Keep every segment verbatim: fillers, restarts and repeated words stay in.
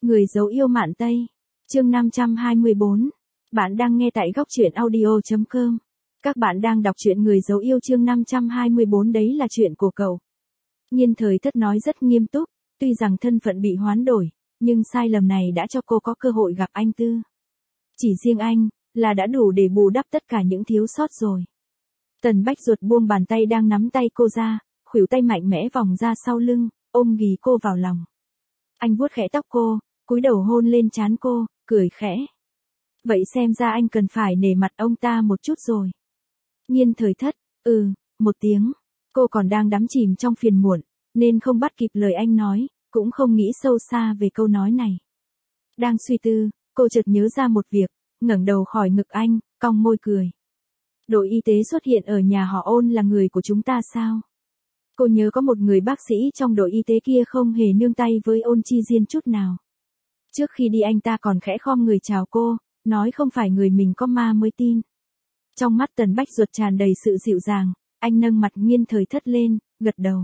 Người dấu yêu Mạn Tây. Chương năm trăm hai mươi bốn. Bạn đang nghe tại góc truyện audio chấm com. Các bạn đang đọc truyện Người dấu yêu chương năm trăm hai mươi bốn, đấy là chuyện của cậu. Nhiên Thời Thất nói rất nghiêm túc, tuy rằng thân phận bị hoán đổi, nhưng sai lầm này đã cho cô có cơ hội gặp anh Tư. Chỉ riêng anh, là đã đủ để bù đắp tất cả những thiếu sót rồi. Tần Bách Duật buông bàn tay đang nắm tay cô ra, khuỷu tay mạnh mẽ vòng ra sau lưng, ôm ghì cô vào lòng. Anh vuốt khẽ tóc cô, cúi đầu hôn lên trán cô, cười khẽ. Vậy xem ra anh cần phải nể mặt ông ta một chút rồi. Nhiên Thời Thất, ừ, một tiếng. Cô còn đang đắm chìm trong phiền muộn, nên không bắt kịp lời anh nói, cũng không nghĩ sâu xa về câu nói này. Đang suy tư, cô chợt nhớ ra một việc, ngẩng đầu khỏi ngực anh, cong môi cười. Đội y tế xuất hiện ở nhà họ Ôn là người của chúng ta sao? Cô nhớ có một người bác sĩ trong đội y tế kia không hề nương tay với Ôn Chi Diên chút nào. Trước khi đi anh ta còn khẽ khom người chào cô, nói không phải người mình có ma mới tin. Trong mắt Tần Bách Duật tràn đầy sự dịu dàng, anh nâng mặt Nhiên Thời Thất lên, gật đầu.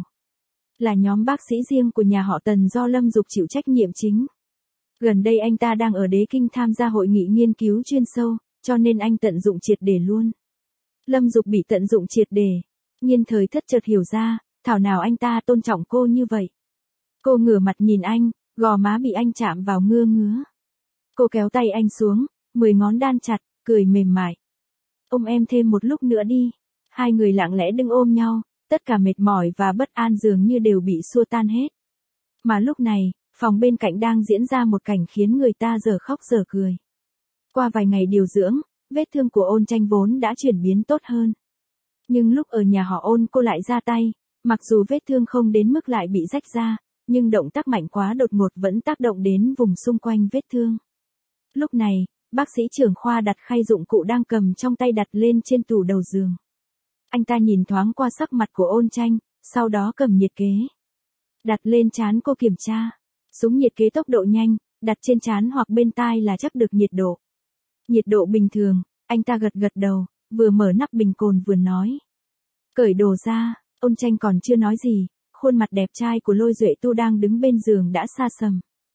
Là nhóm bác sĩ riêng của nhà họ Tần do Lâm Dục chịu trách nhiệm chính. Gần đây anh ta đang ở Đế Kinh tham gia hội nghị nghiên cứu chuyên sâu, cho nên anh tận dụng triệt để luôn. Lâm Dục bị tận dụng triệt để. Nhiên Thời Thất chợt hiểu ra, thảo nào anh ta tôn trọng cô như vậy. Cô ngửa mặt nhìn anh, gò má bị anh chạm vào ngứa ngứa. Cô kéo tay anh xuống, mười ngón đan chặt, cười mềm mại. Ôm em thêm một lúc nữa đi. Hai người lặng lẽ đứng ôm nhau, tất cả mệt mỏi và bất an dường như đều bị xua tan hết. Mà lúc này, phòng bên cạnh đang diễn ra một cảnh khiến người ta dở khóc dở cười. Qua vài ngày điều dưỡng, vết thương của Ôn Tranh vốn đã chuyển biến tốt hơn. Nhưng lúc ở nhà họ Ôn cô lại ra tay, mặc dù vết thương không đến mức lại bị rách ra, nhưng động tác mạnh quá đột ngột vẫn tác động đến vùng xung quanh vết thương. Lúc này, bác sĩ trưởng khoa đặt khay dụng cụ đang cầm trong tay đặt lên trên tủ đầu giường. Anh ta nhìn thoáng qua sắc mặt của Ôn Tranh, sau đó cầm nhiệt kế. Đặt lên trán cô kiểm tra. Súng nhiệt kế tốc độ nhanh, đặt trên trán hoặc bên tai là chắc được nhiệt độ. Nhiệt độ bình thường, anh ta gật gật đầu, vừa mở nắp bình cồn vừa nói. Cởi đồ ra, Ôn Tranh còn chưa nói gì, khuôn mặt đẹp trai của Lôi Duệ Tu đang đứng bên giường đã xa sầm.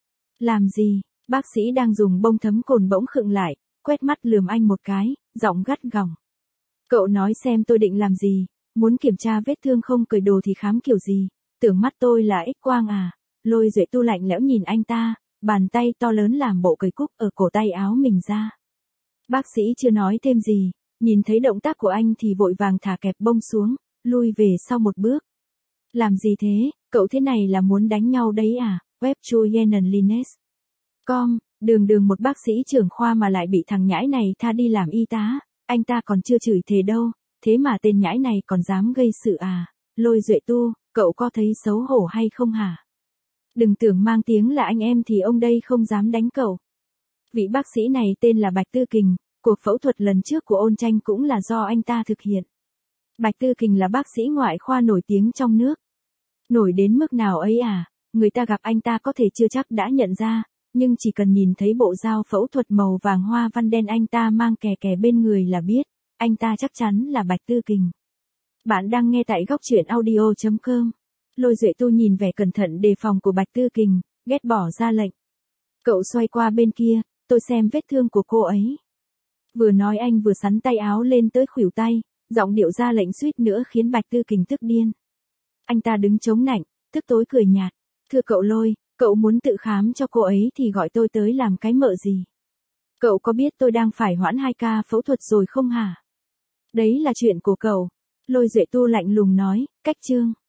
Làm gì? Bác sĩ đang dùng bông thấm cồn bỗng khựng lại, quét mắt lườm anh một cái, giọng gắt gỏng. Cậu nói xem tôi định làm gì, muốn kiểm tra vết thương không cởi đồ thì khám kiểu gì, tưởng mắt tôi là X quang à? Lôi Duệ Tu lạnh lẽo nhìn anh ta, bàn tay to lớn làm bộ cởi cúc ở cổ tay áo mình ra. Bác sĩ chưa nói thêm gì, nhìn thấy động tác của anh thì vội vàng thả kẹp bông xuống, lui về sau một bước. Làm gì thế, cậu thế này là muốn đánh nhau đấy à? Web Chuyenenlines. Com, đường đường một bác sĩ trưởng khoa mà lại bị thằng nhãi này tha đi làm y tá, anh ta còn chưa chửi thề đâu, thế mà tên nhãi này còn dám gây sự à? Lôi Duệ Tu, cậu có thấy xấu hổ hay không hả? Đừng tưởng mang tiếng là anh em thì ông đây không dám đánh cậu. Vị bác sĩ này tên là Bạch Tư Kình, cuộc phẫu thuật lần trước của Ôn Tranh cũng là do anh ta thực hiện. Bạch Tư Kình là bác sĩ ngoại khoa nổi tiếng trong nước. Nổi đến mức nào ấy à, người ta gặp anh ta có thể chưa chắc đã nhận ra, nhưng chỉ cần nhìn thấy bộ dao phẫu thuật màu vàng hoa văn đen anh ta mang kè kè bên người là biết, anh ta chắc chắn là Bạch Tư Kình. Bạn đang nghe tại góc truyện audio chấm com. Lôi Duệ Tu nhìn vẻ cẩn thận đề phòng của Bạch Tư Kình, ghét bỏ ra lệnh. Cậu xoay qua bên kia, tôi xem vết thương của cô ấy. Vừa nói anh vừa sắn tay áo lên tới khuỷu tay, giọng điệu ra lệnh suýt nữa khiến Bạch Tư Kình tức điên. Anh ta đứng chống nạnh, tức tối cười nhạt. Thưa cậu Lôi, cậu muốn tự khám cho cô ấy thì gọi tôi tới làm cái mợ gì? Cậu có biết tôi đang phải hoãn hai ca phẫu thuật rồi không hả? Đấy là chuyện của cậu. Lôi Duệ Tu lạnh lùng nói, cách chương.